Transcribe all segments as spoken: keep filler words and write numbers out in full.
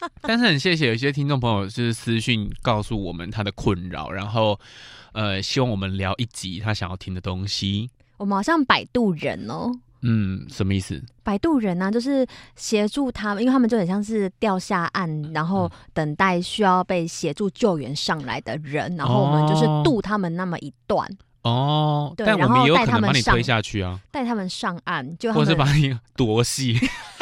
但是很谢谢有些听众朋友就是私讯告诉我们他的困扰，然后呃希望我们聊一集他想要听的东西。 我们好像摆渡人哦。 嗯，什么意思？ 摆渡人啊，就是协助他们，因为他们就很像是掉下岸，然后等待需要被协助救援上来的人，然后我们就是渡他们那么一段。 哦， 对， 但我们也有可能把你推下去啊， 带他们上岸，就他或是把你夺系。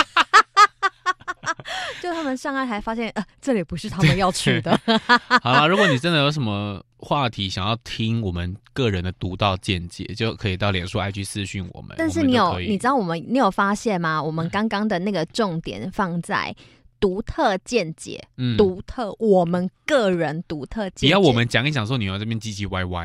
就他们上岸还发现，呃，这里不是他们要去的。 好啦，如果你真的有什么话题想要听我们个人的独到见解，就可以到脸书 I G 私讯我们。 但是你有，你知道我们，你有发现吗？我们刚刚的那个重点放在独特见解，嗯，独特，我们个人独特见解。 不要我们讲一讲说你要这边唧唧歪歪。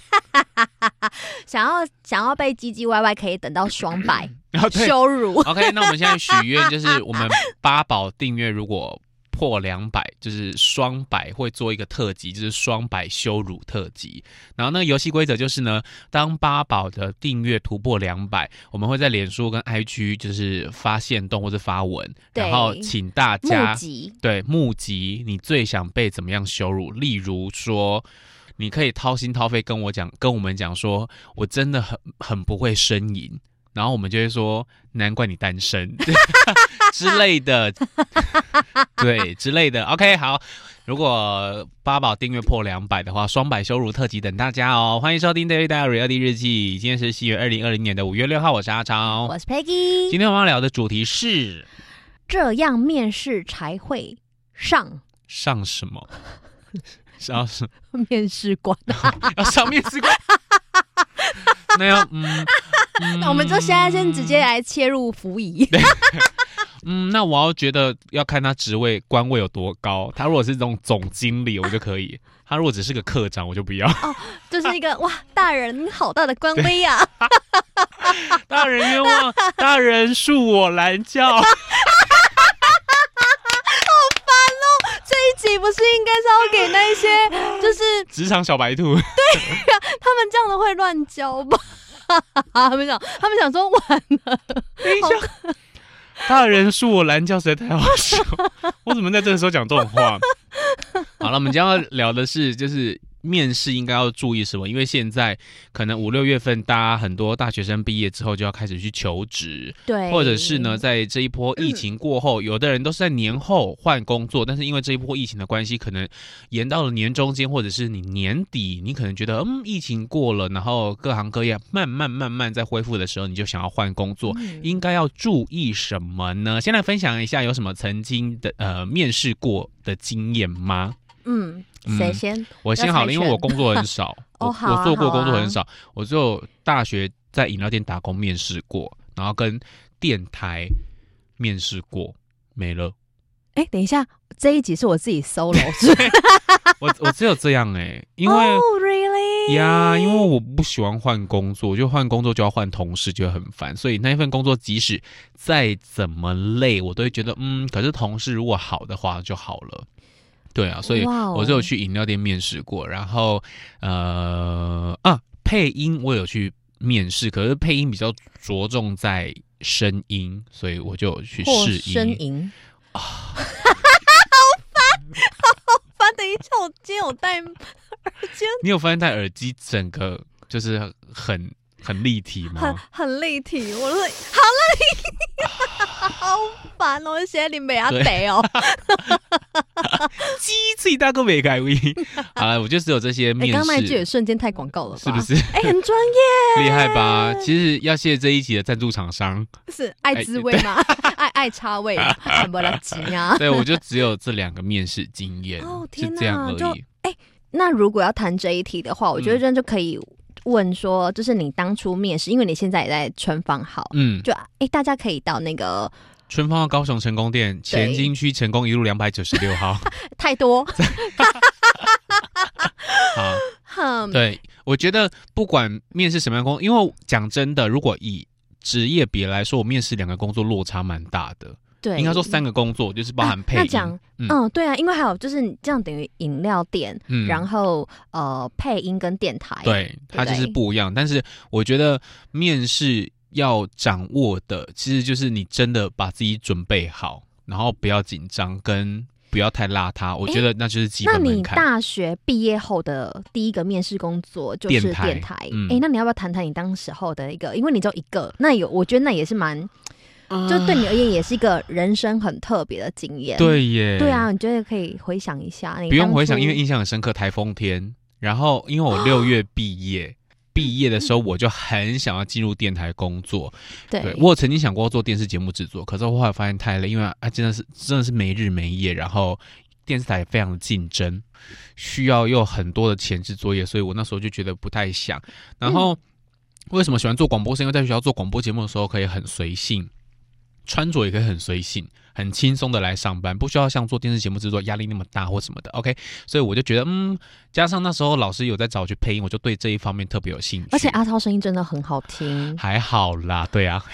想要想要被唧唧歪歪，可以等到双百羞辱。 OK， 那我们现在许愿就是我们八宝订阅如果破两百，就是双百会做一个特辑，就是双百羞辱特辑。然后那个游戏规则就是呢，当八宝的订阅突破两百，我们会在脸书跟 I G 就是发限动或是发文，然后请大家募集， 对募集你最想被怎么样羞辱，例如说。你可以掏心掏肺跟我讲，跟我们讲说，我真的很很不会呻吟，然后我们就会说，难怪你单身之类的，对之类的。OK， 好，如果八宝订阅破两百的话，双百羞辱特辑等大家哦。欢迎收听 Daily Diary 二 D 日记，今天是西元二零二零年的五月六号，我是阿超， 我是 Peggy。 今天我们要聊的主题是， 这样面试才会上上什么？要是面试官、 啊，要上面试官，那要嗯，嗯那我们就现在先直接来切入服仪。 嗯，那我要觉得要看他职位官位有多高。他如果是这种总经理，我就可以；他如果只是个科长，我就不要。 哦，就是一个哇，大人好大的官威呀、啊！ 大人冤枉，大人恕我拦轿。 这一集不是应该是要给那些就是职场小白兔？ 对呀、啊，他们这样的会乱教吧？他们想，他们想说完了。 等一下，大人恕我拦轿实在太好笑，我怎么在这个时候讲这种话？好了，我们今天要聊的是就是面试应该要注意什么？因为现在可能五六月份，大家很多大学生毕业之后就要开始去求职， 对， 或者是呢，在这一波疫情过后，嗯、有的人都是在年后换工作，但是因为这一波疫情的关系，可能延到了年中间，或者是你年底，你可能觉得嗯，疫情过了，然后各行各业慢慢慢慢在恢复的时候，你就想要换工作，嗯、应该要注意什么呢？先来分享一下有什么曾经的呃面试过的经验吗？ 嗯，谁先、嗯？ 我先好了，因为我工作很少， 哦、 我, 好啊、 我做过工作很啊、 少，我只有大学在饮料店打工面试过，然后跟电台面试过，没了。 哎、欸，等一下，这一集是我自己 solo 我我只有这样哎、欸，因为哦、 oh, really 呀，因为我不喜欢换工作，就换工作就要换同事，就很烦，所以那一份工作即使再怎么累，我都会觉得嗯，可是同事如果好的话就好了。对啊，所以我就有去饮料店面试过，然后呃啊，配音我有去面试，可是配音比较着重在声音，所以我就有去试音。 声音啊，好烦，好烦！等一下，我今天有戴耳机， 你有发现戴耳机整个就是很很立体吗？ 很很立体，我说好了，好烦哦！现在你没阿得哦。 鸡脆大哥没改位，好了，我就只有这些面试。 刚刚那句也瞬间太广告了吧？ 是不是？ 哎、欸，很专业， 厉害吧？其实要谢这一集的赞助厂商是爱滋味吗？爱爱插味，很不来急啊。 对，我就只有这两个面试经验， 哦天哪， 是这样而已。 哎、欸，那如果要谈这一题的话，我觉得这样就可以问说，就是你当初面试，因为你现在也在春芳好，嗯，就哎、欸，大家可以到那个。 春芳的高雄成功店前金区成功一路两百九十六号， 太多。 好，对，我觉得不管面试什么样的工作，因为讲真的，如果以职业别来说，我面试两个工作落差蛮大的。对，应该说三个工作就是包含配音。啊、那讲， 嗯，嗯，对啊，因为还有就是你这样等于饮料店，嗯、然后呃配音跟电台， 对，它就是不一样。但是我觉得面试要掌握的，其实就是你真的把自己准备好，然后不要紧张，跟不要太邋遢，我觉得那就是基本门槛。 那你大学毕业后的第一个面试工作就是电台， 电台嗯欸，那你要不要谈谈你当时候的一个，因为你只有一个，那有我觉得那也是蛮，就对你而言也是一个人生很特别的经验。 对耶， 对啊，你觉得可以回想一下？你不用回想，因为印象很深刻，台风天。然后因为我六月毕业。毕业的时候我就很想要进入电台工作， 对， 对我曾经想过做电视节目制作，可是我后来发现太累，因为啊真的是真的是没日没夜，然后电视台也非常的竞争，需要有很多的前置作业，所以我那时候就觉得不太想。然后、嗯、为什么喜欢做广播？是因为在学校做广播节目的时候可以很随性，穿着也可以很随性，很轻松的来上班，不需要像做电视节目制作压力那么大或什么的 OK， 所以我就觉得嗯，加上那时候老师有在找我去配音，我就对这一方面特别有兴趣。 而且阿超声音真的很好听。 还好啦，对啊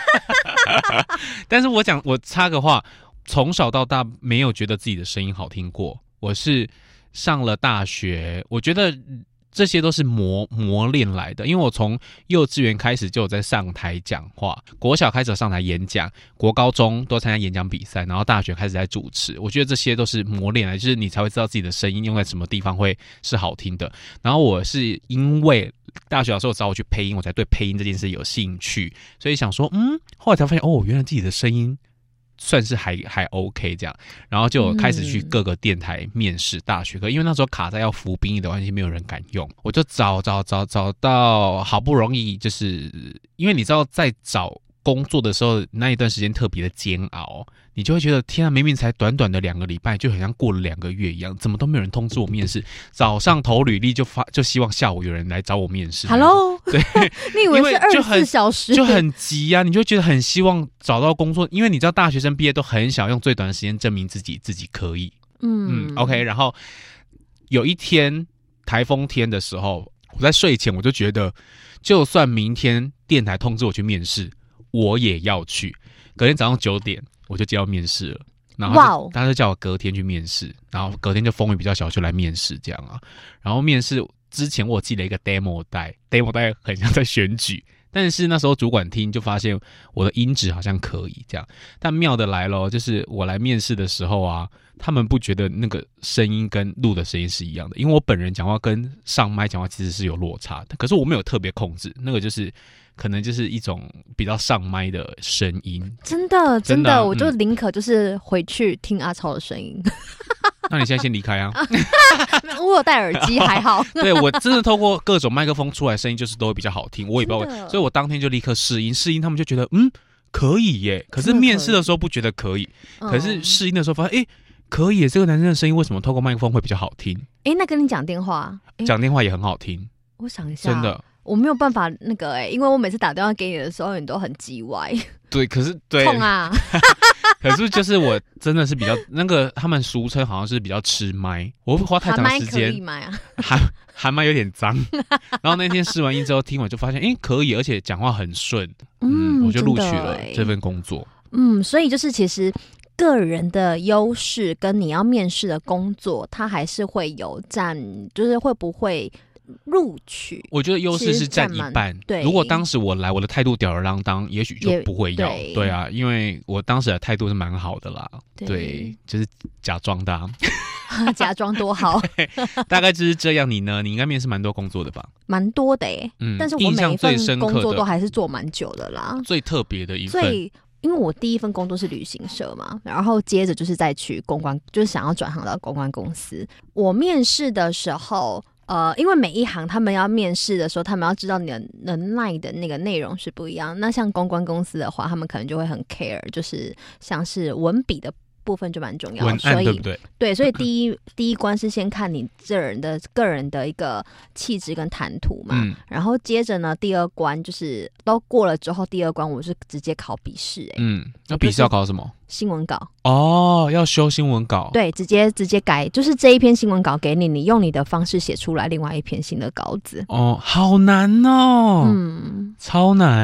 但是我讲我插个话，从小到大没有觉得自己的声音好听过，我是上了大学，我觉得这些都是磨磨练来的，因为我从幼稚园开始就有在上台讲话，国小开始有上台演讲，国高中都参加演讲比赛，然后大学开始在主持。我觉得这些都是磨练来的，就是你才会知道自己的声音用在什么地方会是好听的。然后我是因为大学老师有找我去配音，我才对配音这件事有兴趣，所以想说，嗯，后来才发现，哦，原来自己的声音算是还还 OK 这样，然后就开始去各个电台面试大学课，因为那时候卡在要服兵役的关系，没有人敢用，我就找找找找到，好不容易就是因为你知道在找工作的时候那一段时间特别的煎熬，你就会觉得天啊，明明才短短的两个礼拜，就好像过了两个月一样，怎么都没有人通知我面试，早上投履历就发就希望下午有人来找我面试。 Hello， 对， 你以为是二十四小时， 就很急啊，你就觉得很希望找到工作，因为你知道大学生毕业都很想用最短的时间证明自己自己可以。嗯嗯 ，OK， 然后有一天台风天的时候，我在睡前我就觉得，就算明天电台通知我去面试，我也要去。隔天早上九点我就接到面试了，然后他 就, 他就叫我隔天去面试，然后隔天就风雨比较小就来面试这样啊。然后面试之前我寄了一个 demo 带 ，demo 带很像在选举，但是那时候主管听就发现我的音质好像可以这样。但妙的来咯，就是我来面试的时候啊，他们不觉得那个声音跟录的声音是一样的，因为我本人讲话跟上麦讲话其实是有落差的，可是我没有特别控制，那个就是可能就是一种比较上麦的声音。 真的真的，真的我就宁可就是回去听阿超的声音。 那你现在先离开啊！ 我有戴耳机，还好。 对，我真的透过各种麦克风出来声音，就是都会比较好听。我也不知道，所以我当天就立刻试音，试音他们就觉得嗯可以耶。可是面试的时候不觉得可以，可是试音的时候发现哎、欸、可以耶，这个男生的声音为什么透过麦克风会比较好听？ 哎、欸，那跟你讲电话， 讲、欸、电话也很好听。 我想一下， 真的。 我没有办法那个哎、欸，因为我每次打电话给你的时候，你都很叽歪。 对，可是对， 痛啊！ 可是就是我真的是比较那个，他们俗称好像是比较吃麦，我会花太长时间。 喊麦可以吗？ 喊喊麦有点脏。然后那天试完音之后，听完就发现，哎、欸，可以，而且讲话很顺，嗯，我就录取了这份工作。 嗯，所以就是其实个人的优势跟你要面试的工作，它还是会有占，就是会不会录取？ 我觉得优势是占一半。 对， 如果当时我来，我的态度吊儿郎当，也许就不会要。对, 对啊，因为我当时的态度是蛮好的啦。对，对就是假装的、啊。 假装多好。 大概就是这样。你呢？你应该面试蛮多工作的吧？ 蛮多的耶、欸。嗯，但是我每一份工作都还是做蛮久的啦。 最特别的一份。 最因为我第一份工作是旅行社嘛，然后接着就是再去公关，就是想要转行到公关公司。我面试的时候，呃，因为每一行他们要面试的时候，他们要知道你的能耐的那个内容是不一样。那像公关公司的话，他们可能就会很 care， 就是像是文笔的部分就蛮重要的， 文案所以对不对？ 对，所以第一第一关是先看你这人的个人的一个气质跟谈吐嘛、嗯，然后接着呢，第二关就是都过了之后，第二关我是直接考笔试、欸， 嗯，那笔试要考什么？ 新闻稿哦，要修新闻稿， 对，直接直接改，就是这一篇新闻稿给你，你用你的方式写出来另外一篇新的稿子。 哦，好难哦，嗯，超难。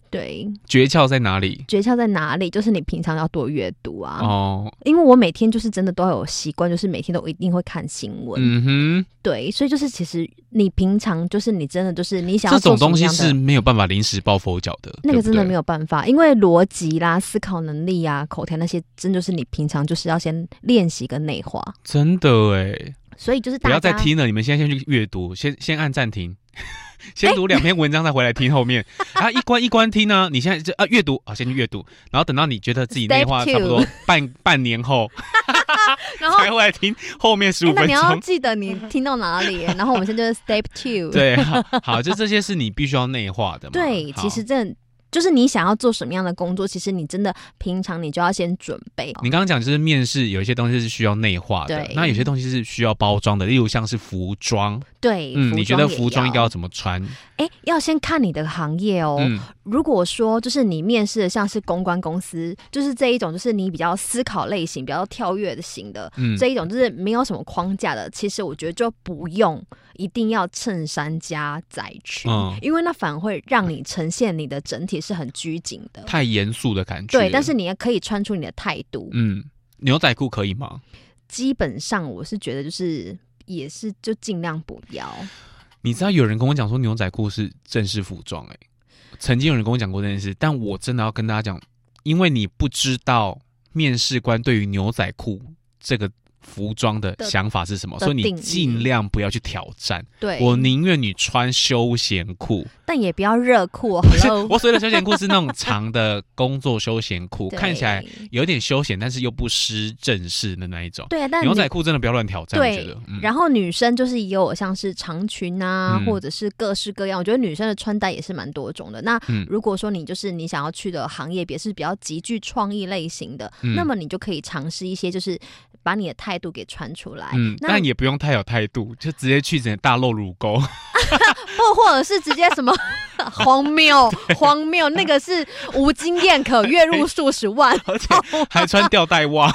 对， 诀窍在哪里？ 诀窍在哪里？就是你平常要多阅读啊。 哦， 因为我每天就是真的都有习惯，就是每天都一定会看新闻。 嗯哼， 对，所以就是其实你平常就是你真的就是你想要这种东西做什么样的是没有办法临时抱佛脚的， 那个真的没有。 有办法，因为逻辑啦、思考能力啊、口条那些，真就是你平常就是要先练习跟内化。 真的哎， 所以就是不大家要再听了，你们现在先去阅读，先先按暂停。先读两篇文章再回来听后面，啊，一关一关听呢。你现在就啊阅读啊，先去阅读，然后等到你觉得自己内化差不多半半年后， 然后才回来听后面十五分钟。 那你要记得你听到哪里，然后我们现在就是 step two。 对，好，好，就这些是你必须要内化的嘛。 对，其实这就是你想要做什么样的工作，其实你真的平常你就要先准备。 你刚刚讲就是面试有一些东西是需要内化的，那有些东西是需要包装的，例如像是服装。 对， 嗯，你觉得服装应该要怎么穿？ 哎，要先看你的行业哦。嗯、如果说就是你面试的像是公关公司，就是这一种，就是你比较思考类型、比较跳跃的型的、嗯、这一种，就是没有什么框架的。其实我觉得就不用一定要衬衫加窄裙，嗯、因为那反而会让你呈现你的整体是很拘谨的， 太严肃的感觉。 对，但是你也可以穿出你的态度。 嗯，牛仔裤可以吗？ 基本上我是觉得就是也是就尽量不要。 你知道有人跟我讲说牛仔裤是正式服装，哎、欸，曾经有人跟我讲过这件事，但我真的要跟大家讲，因为你不知道面试官对于牛仔裤这个服装的想法是什么，所以你尽量不要去挑战。对，我宁愿你穿休闲裤， 但也不要热裤。 我所谓的休闲裤是那种长的工作休闲裤，看起来有点休闲，但是又不失正式的那一种。对，但牛仔裤真的不要乱挑战。我觉得、 嗯。然后女生就是也有像是长裙啊，嗯、或者是各式各样。我觉得女生的穿戴也是蛮多种的。那如果说你就是你想要去的行业别是比较极具创意类型的，嗯、那么你就可以尝试一些就是把你的态度给穿出来。 嗯，但也不用太有态度，就直接去整个大露乳沟， 或或者是直接什么荒谬荒谬，那个是无经验可月入数十万， 而且还穿吊带袜。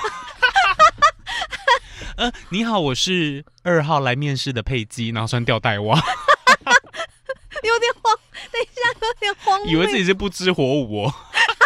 呃，你好，我是二号来面试的佩姬，然后穿吊带袜， 有点荒，等一下有点荒谬， 以为自己是不知火舞哦。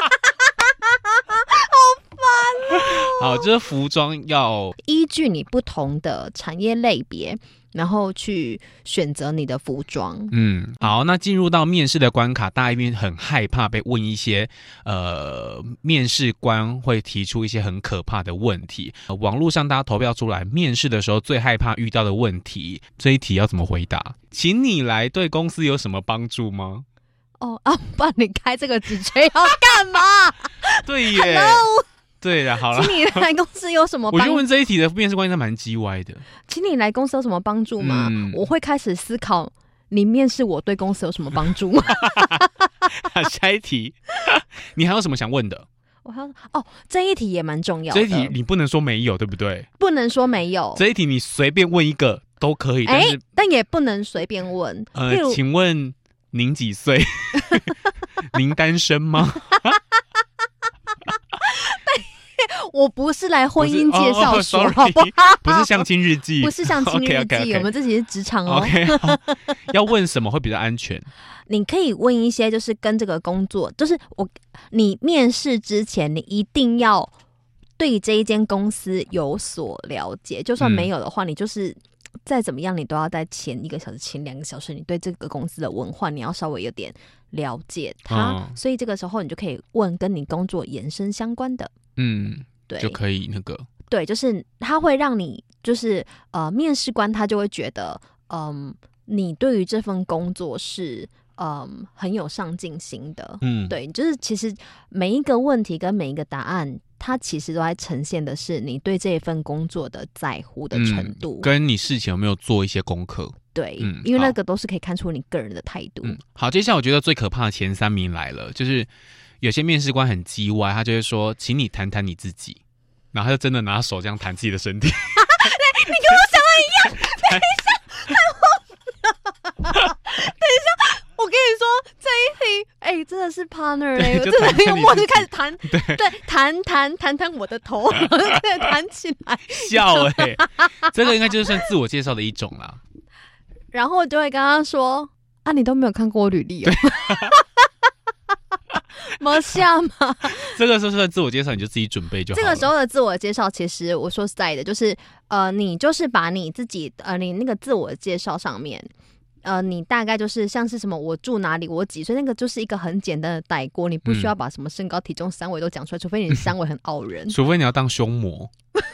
好，就是服装要依据你不同的产业类别，然后去选择你的服装。 嗯，好，那进入到面试的关卡，大家一定很害怕被问一些呃，面试官会提出一些很可怕的问题。呃、网络上大家投票出来，面试的时候最害怕遇到的问题，这一题要怎么回答？请你来对公司有什么帮助吗？ 哦啊，不然你开这个职缺要干嘛？ 对耶。 Hello？ 对的，好了。 请你来公司有什么帮助？ 我就问这一题的面试官应该蛮鸡歪的。 请你来公司有什么帮助吗？嗯、我会开始思考，你面试我对公司有什么帮助吗？ 下一题，你还有什么想问的？ 我还有哦，这一题也蛮重要的。 这一题你不能说没有，对不对？ 不能说没有。 这一题你随便问一个都可以，但是、欸、 但也不能随便问。 呃，请问您几岁？您单身吗？ 我不是来婚姻介绍所， 哦哦、 好不好？ 不是相亲日记， 不是相亲日记， okay, okay, okay. 我们自己是职场哦。 OK， 要问什么会比较安全？ 你可以问一些，就是跟这个工作，就是我你面试之前，你一定要对这一间公司有所了解。就算没有的话，嗯、你就是再怎么样，你都要在前一个小时、前两个小时，你对这个公司的文化，你要稍微有点了解它。哦、所以这个时候，你就可以问跟你工作延伸相关的。 嗯。对，就可以那个对，就是他会让你就是呃，面试官他就会觉得，嗯，你对于这份工作是嗯很有上进心的，嗯，对，就是其实每一个问题跟每一个答案，它其实都在呈现的是你对这一份工作的在乎的程度， 嗯、跟你事前有没有做一些功课。 对，嗯、因为那个都是可以看出你个人的态度。 嗯、好，接下来我觉得最可怕的前三名来了，就是有些面试官很叽歪，他就会说，请你谈谈你自己。然后他就真的拿手这样弹自己的身体。 你跟我想的一样。等一下，太荒谬了。等一下，我跟你说这一题，哎、欸，真的是 partner 嘞、欸，真的很有默契，开始弹，对对，弹弹弹弹我的头，然后开始弹起来。 笑哎、欸，这个应该就是算自我介绍的一种啦。 然后我就会跟他说：“啊，你都没有看过我履历哦。” 没像吗？ 这个时候算自我介绍，你就自己准备就好了。 这个时候的自我介绍，其实我说实在的，就是呃，你就是把你自己呃，你那个自我介绍上面。呃，你大概就是像是什么我住哪里，我几岁，那个就是一个很简单的带过，你不需要把什么身高、体重、三围都讲出来，除非你三围很傲人， 除非你要当胸模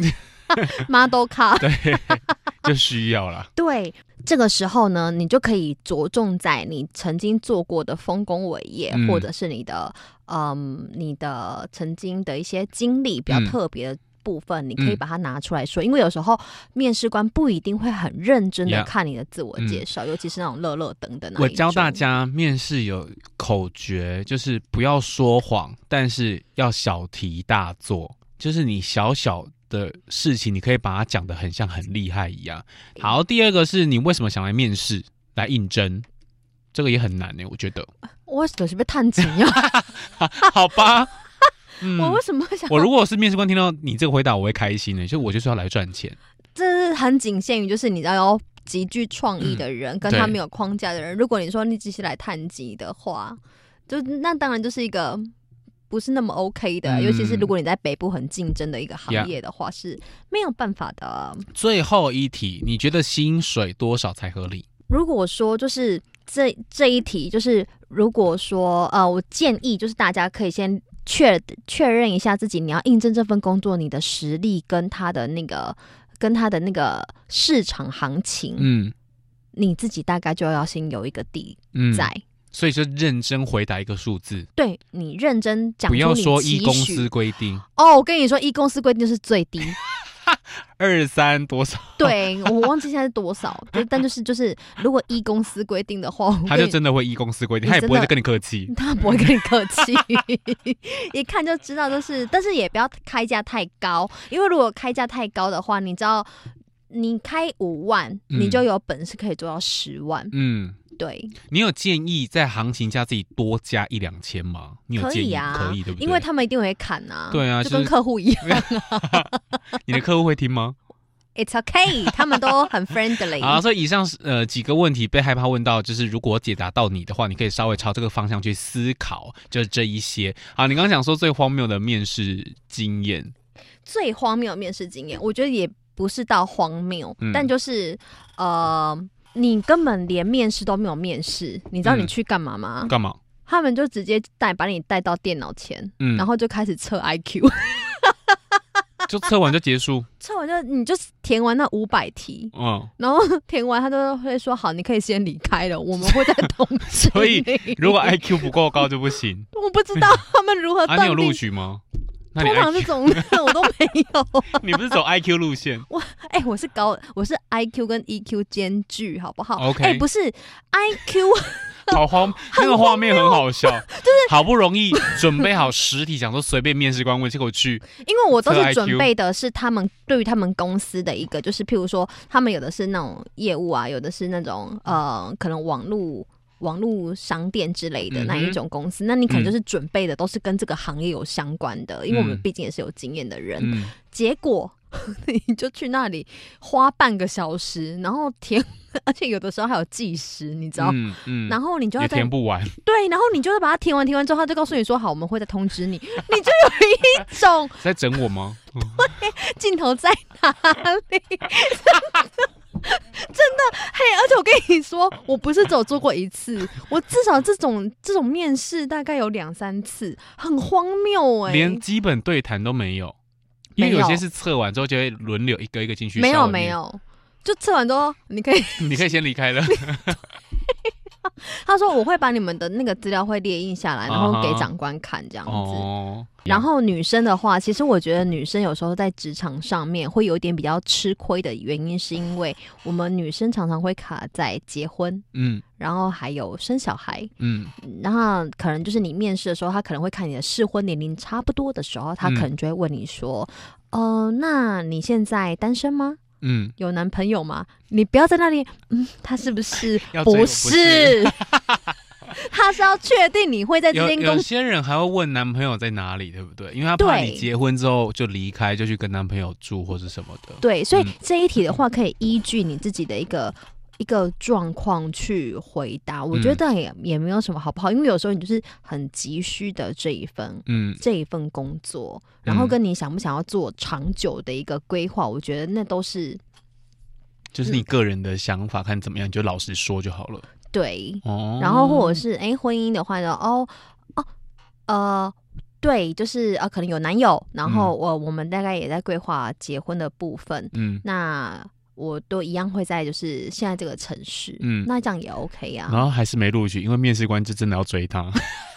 ，model 卡， 对，就需要啦。 对，这个时候呢，你就可以着重在你曾经做过的丰功伟业，嗯、或者是你的嗯，你的曾经的一些经历比较特别的。嗯部分你可以把它拿出来说、嗯、因为有时候面试官不一定会很认真的看你的自我介绍、yeah, 嗯、尤其是那种乐乐等等。 我教大家面试有口诀，就是不要说谎，但是要小题大做，就是你小小的事情你可以把它讲得很像很厉害一样。好，第二个是你为什么想来面试来应征，这个也很难耶，我觉得我就是被探钱呀好吧嗯、 我为什么想？ 我如果是面试官听到你这个回答，我会开心的，就我就是要来赚钱。 这是很仅限于就是你知道要极具创意的人、嗯，跟他没有框架的人。如果你说你只是来探级的话，就那当然就是一个不是那么 OK 的、嗯，尤其是如果你在北部很竞争的一个行业的话， yeah. 是没有办法的。 最后一题，你觉得薪水多少才合理？ 如果说就是这这一题，就是如果说呃，我建议就是大家可以先。确确认一下自己，你要应征这份工作，你的实力跟他的那个跟他的那个市场行情，嗯，你自己大概就要先有一个底在、嗯， 所以就认真回答一个数字。 对，你认真讲出你期许， 不要说依公司规定哦。我跟你说，依公司规定是最低。 二三多少？ 对，我忘记现在是多少，但就是就是，如果依公司规定的话， 他就真的会依公司规定，他也不会再跟你客气， 他不会跟你客气，一看就知道就是，但是也不要开价太高，因为如果开价太高的话，你知道，你开五万、嗯，你就有本事可以做到十万，嗯。对， 你有建议在行情价自己多加一两千吗？你有建议？可以啊，可以对不对？ 因为他们一定会砍啊， 对啊， 就跟客户一样啊。 你的客户会听吗 ？It's okay， 他们都很 friendly。 好，所以以上呃几个问题被害怕问到，就是如果解答到你的话，你可以稍微朝这个方向去思考，就是这一些。好，你刚刚讲说最荒谬的面试经验， 最荒谬的面试经验，我觉得也不是到荒谬，嗯、但就是呃。你根本连面试都没有面试，你知道你去干嘛吗？ 干、嗯、嘛？ 他们就直接带把你带到电脑前、嗯，然后就开始测 I Q， 就测完就结束。 测完就你就填完那五百题，嗯，然后填完他就会说好，你可以先离开了，我们会再通知你。 所以如果 I Q 不够高就不行。 我不知道他们如何断定。 啊，你有录取吗？ 那通常这种我都没有、啊。 你不是走 I Q 路线？ 我哎、欸，我是高，我是 I Q 跟 E Q 兼具，好不好 ？OK， 哎、欸，不是 I Q， 好荒，那个画面很好笑，就是好不容易准备好实体，想说随便面试官问，结果去， 因为我都是准备的是他们对于他们公司的一个，就是譬如说，他们有的是那种业务啊，有的是那种呃，可能网络。网络商店之类的那一种公司、嗯、那你可能就是准备的都是跟这个行业有相关的、嗯、因为我们毕竟也是有经验的人、嗯、结果你就去那里花半个小时然后填，而且有的时候还有计时你知道、嗯嗯、然后你就要也填不完， 对，然后你就是把它填完填完之后他就告诉你说好我们会再通知你，你就有一种在整我吗？ 对，镜头在哪里？真的嘿，而且我跟你说，我不是只有做过一次，我至少这种这种面试大概有两三次，很荒谬哎、欸， 连基本对谈都没有，因为有些是测完之后就会轮流一个一个进去。 没有没有，就测完之后你可以你可以先离开了。 他说我会把你们的那个资料会列印下来，然后给长官看这样子。哦、然后女生的话，其实我觉得女生有时候在职场上面会有一点比较吃亏的原因，是因为我们女生常常会卡在结婚，嗯，然后还有生小孩，嗯，然后可能就是你面试的时候，他可能会看你的适婚年龄差不多的时候，他可能就会问你说，嗯、呃，那你现在单身吗？嗯，有男朋友吗？你不要在那里，嗯，他是不是？不是，他是要确定你会在这间公司。 有些人还会问男朋友在哪里，对不对？因为他怕你结婚之后就离开，就去跟男朋友住或是什么的。 对，所以这一题的话，可以依据你自己的一个。 一个状况去回答，我觉得也、嗯、也没有什么好不好，因为有时候你就是很急需的这一份，嗯，这一份工作，然后跟你想不想要做长久的一个规划，我觉得那都是就是你个人的想法，看怎么样，你就老实说就好了。 对，哦、然后或者是哎婚姻的话呢，哦哦呃。对，就是呃，可能有男友，然后我、嗯、我们大概也在规划结婚的部分，嗯，那我都一样会在就是现在这个城市，嗯，那这样也 OK 啊。 然后还是没录取，因为面试官就真的要追他。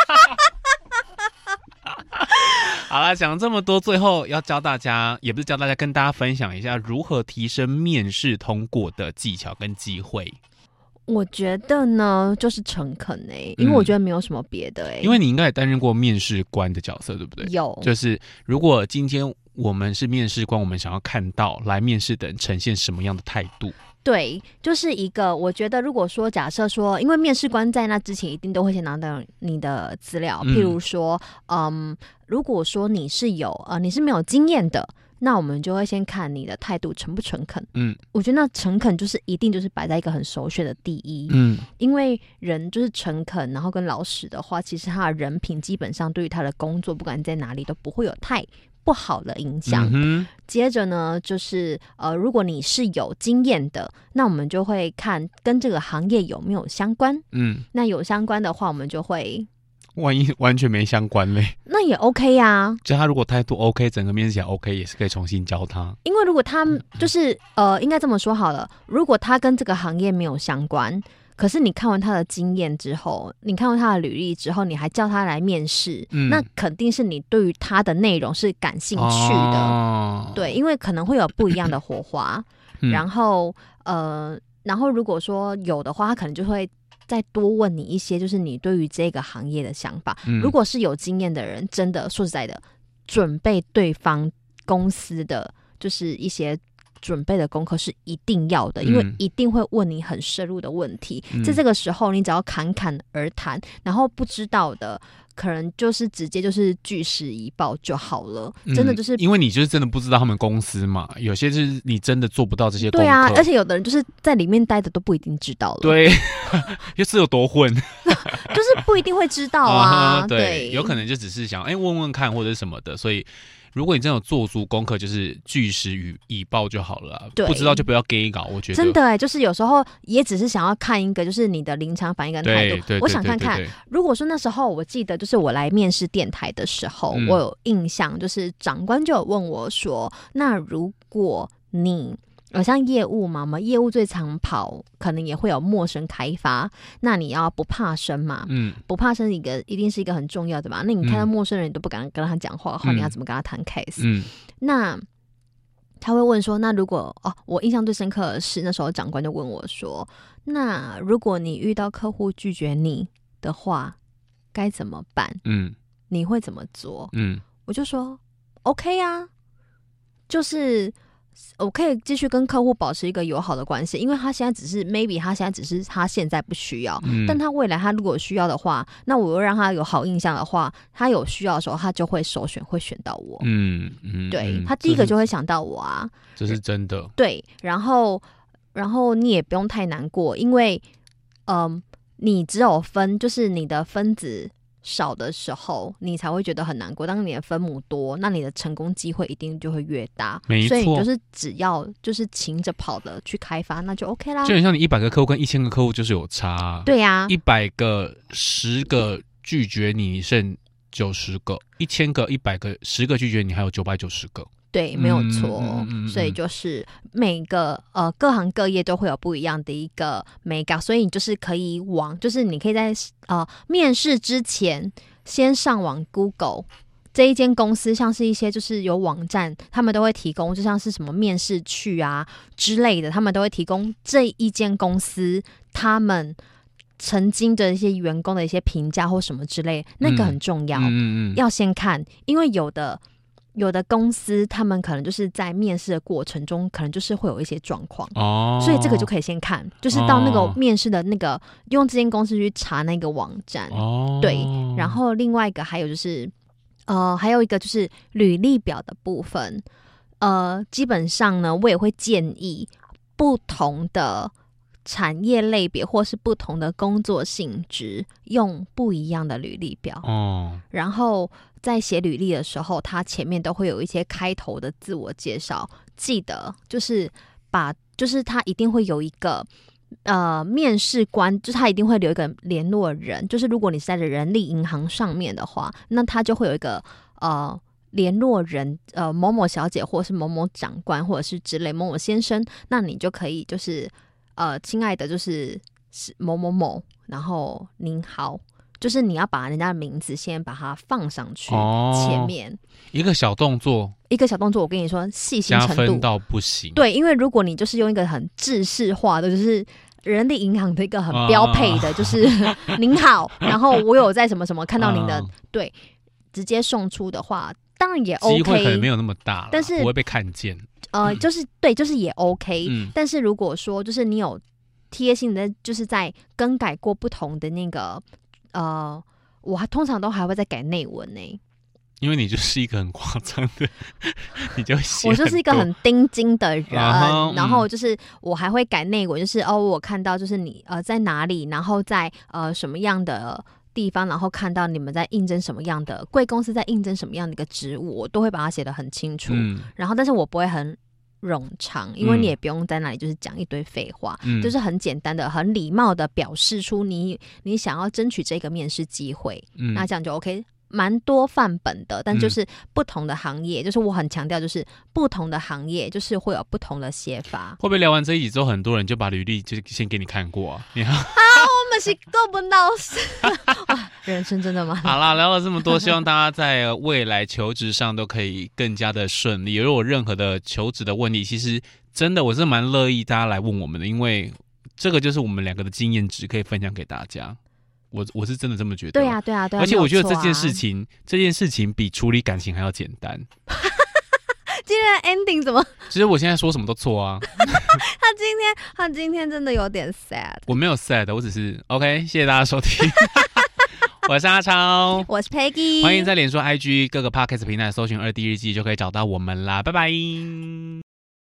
好啦，讲了这么多，最后要教大家，也不是教大家，跟大家分享一下如何提升面试通过的技巧跟机会。 我觉得呢，就是诚恳哎，因为我觉得没有什么别的哎、嗯。 因为你应该也担任过面试官的角色，对不对？ 有， 就是如果今天我们是面试官，我们想要看到来面试的人呈现什么样的态度？ 对，就是一个，我觉得如果说假设说，因为面试官在那之前一定都会先拿到你的资料，譬如说，嗯，如果说你是有呃你是没有经验的。那我们就会先看你的态度诚不诚恳。嗯，我觉得那诚恳就是一定就是摆在一个很首选的第一。嗯，因为人就是诚恳，然后跟老实的话，其实他的人品基本上对于他的工作，不管在哪里都不会有太不好的影响。嗯、接着呢，就是呃，如果你是有经验的，那我们就会看跟这个行业有没有相关。嗯，那有相关的话，我们就会。 万一完全没相关嘞， 那也 OK 啊。 就他如果态度 OK， 整个面试起来 OK， 也是可以重新教他。 因为如果他就是呃，应该这么说好了，如果他跟这个行业没有相关，可是你看完他的经验之后，你看完他的履历之后，你还叫他来面试，嗯、那肯定是你对于他的内容是感兴趣的。哦、对，因为可能会有不一样的火花。嗯、然后呃，然后如果说有的话，他可能就会。再多问你一些，就是你对于这个行业的想法。嗯、如果是有经验的人，真的说实在的，准备对方公司的就是一些准备的功课是一定要的，嗯、因为一定会问你很深入的问题。嗯、在这个时候，你只要侃侃而谈，然后不知道的。可能就是直接就是据实以报就好了，嗯、真的就是因为你就是真的不知道他们公司嘛，有些就是你真的做不到这些功课。 对啊，而且有的人就是在里面待的都不一定知道了。 对，就是有多混， 就是不一定会知道啊。 uh-huh, 对, 对， 有可能就只是想哎、欸、问问看或者是什么的，所以。如果你真的有做足功课，就是据实以报就好了。不知道就不要 gay 搞，我觉得真的哎、欸，就是有时候也只是想要看一个，就是你的临场反应跟态度。我想看看，如果说那时候我记得，就是我来面试电台的时候，嗯、我有印象，就是长官就有问我说：“那如果你……”呃，像业务嘛，我们业务最常跑，可能也会有陌生开发。那你要不怕生嘛？嗯，不怕生一个一定是一个很重要的嘛。那你看到陌生人，你都不敢跟他讲话的话，嗯、你要怎么跟他谈 case？嗯，那他会问说，那如果哦，我印象最深刻的是那时候长官就问我说，那如果你遇到客户拒绝你的话，该怎么办？嗯，你会怎么做？嗯，我就说 OK 啊，就是。我可以继续跟客户保持一个友好的关系，因为他现在只是 maybe 他现在只是他现在不需要，嗯、但他未来他如果需要的话，那我又让他有好印象的话，他有需要的时候他就会首选会选到我。嗯嗯，对他第一个就会想到我啊， 这是真的。 对，然后然后你也不用太难过，因为嗯、呃，你只有分就是你的分子。少的时候你才会觉得很难过，当你的分母多，那你的成功机会一定就会越大。 没错， 所以你就是只要就是勤着跑的去开发，那就 OK 啦。 就很像你一百个客户跟一千个客户就是有差。 对呀、啊， 一百个十个拒绝你剩九十个，一千个一百个十个拒绝你还有九百九十个。 对，没有错、嗯嗯嗯，所以就是每个呃各行各业都会有不一样的一个美感，所以你就是可以往，就是你可以在呃面试之前先上网 Google 这一间公司，像是一些就是有网站，他们都会提供，就像是什么面试去啊之类的，他们都会提供这一间公司他们曾经的一些员工的一些评价或什么之类，那个很重要，嗯嗯嗯，要先看，因为有的。有的公司他们可能就是在面试的过程中可能就是会有一些状况、哦、所以这个就可以先看，就是到那个面试的那个、哦、用这间公司去查那个网站、哦、对，然后另外一个还有就是呃，还有一个就是履历表的部分，呃，基本上呢我也会建议不同的产业类别或是不同的工作性质用不一样的履历表。 哦， 然后在写履历的时候，它前面都会有一些开头的自我介绍，记得就是把就是它一定会有一个呃面试官，就是他一定会留一个联络人，就是如果你是在人力银行上面的话，那他就会有一个呃联络人，呃某某小姐或是某某长官或者是之类某某先生，那你就可以就是呃亲爱的就是某某某，然后您好，就是你要把人家的名字先把它放上去前面，哦， 一个小动作， 一个小动作，我跟你说细心程度加分到不行。 对，因为如果你就是用一个很制式化的，就是人力银行的一个很标配的，啊、就是您好，然后我有在什么什么看到您的，啊、对，直接送出的话，当然也 OK， 机会可能没有那么大， 但是不会被看见。 呃， 嗯、 就是对，就是也 OK， 嗯、 但是如果说就是你有贴心的，就是在更改过不同的那个呃。我还通常都还会再改内文呢、欸， 因为你就是一个很夸张的，你就写我就是一个很钉钉的人， 啊嗯、 然后就是我还会改内文，就是哦，我看到就是你呃在哪里，然后在呃什么样的地方，然后看到你们在应征什么样的贵公司在应征什么样的一个职务，我都会把它写得很清楚。嗯、然后，但是我不会很冗长，因为你也不用在那里就是讲一堆废话，嗯、就是很简单的、很礼貌的表示出你你想要争取这个面试机会，嗯、那这样就 OK。蛮多范本的，但就是不同的行业，嗯、就是我很强调，就是不同的行业就是会有不同的写法。 会不会聊完这一集之后，很多人就把履历就先给你看过啊？你好啊， 我们是够不到死啊！人生真的吗？ 好啦，聊了这么多，希望大家在未来求职上都可以更加的顺利。如果有任何的求职的问题，其实真的我是蛮乐意大家来问我们的，因为这个就是我们两个的经验值可以分享给大家。我我是真的这么觉得。 对啊，对啊，对啊。 而且我觉得这件事情， 啊、这件事情比处理感情还要简单。 今天的 ending 怎么？ 其实我现在说什么都错啊。 他今天，他今天真的有点 sad。 我没有 sad， 我只是 OK。谢谢大家收听。我是阿超， 我是 Peggy， 欢迎在脸书、I G 各个 Podcast 平台搜寻二 D 日记就可以找到我们啦。拜拜。